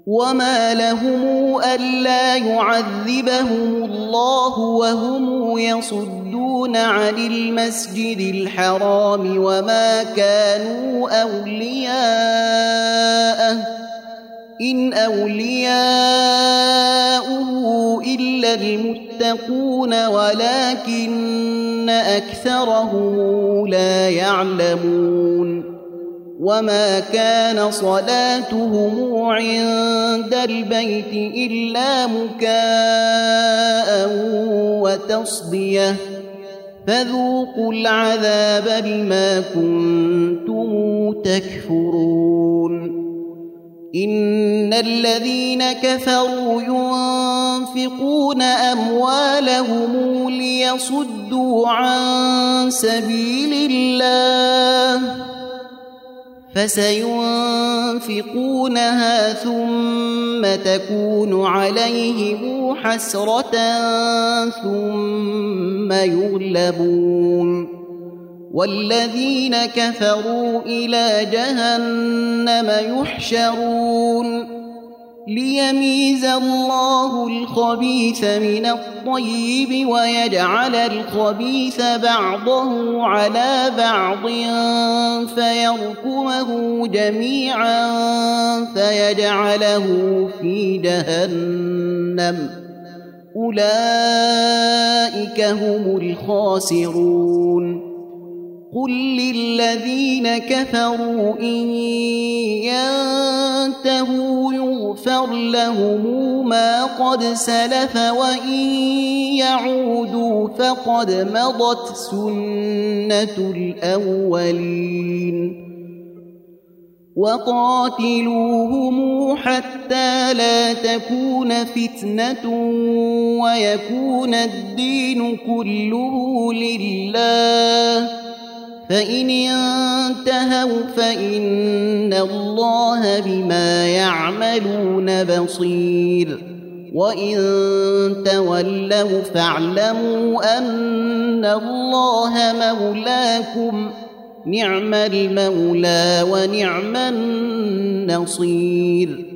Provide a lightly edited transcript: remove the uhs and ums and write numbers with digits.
وما لهم ألا يعذبهم الله وهم يصدون عن المسجد الحرام وما كانوا أولياءه إن أولياؤه إلا المتقون ولكن أكثرهم لا يعلمون وما كان صلاتهم عند البيت إلا مكاء وتصدية فذوقوا العذاب بما كنتم تكفرون إن الذين كفروا ينفقون أموالهم ليصدوا عن سبيل الله فسينفقونها ثم تكون عليهم حسرة ثم يغلبون والذين كفروا إلى جهنم يحشرون ليميز الله الخبيث من الطيب ويجعل الخبيث بعضه على بعض فيركمه جميعا فيجعله في جهنم أولئك هم الخاسرون قل للذين كفروا إن ينتهوا يغفر لهم ما قد سلف وإن يعودوا فقد مضت سنة الأولين وقاتلوهم حتى لا تكون فتنة ويكون الدين كله لله فإن انتهوا فإن الله بما يعملون بصير وإن تولوا فاعلموا أن الله مولاكم نعم المولى ونعم النصير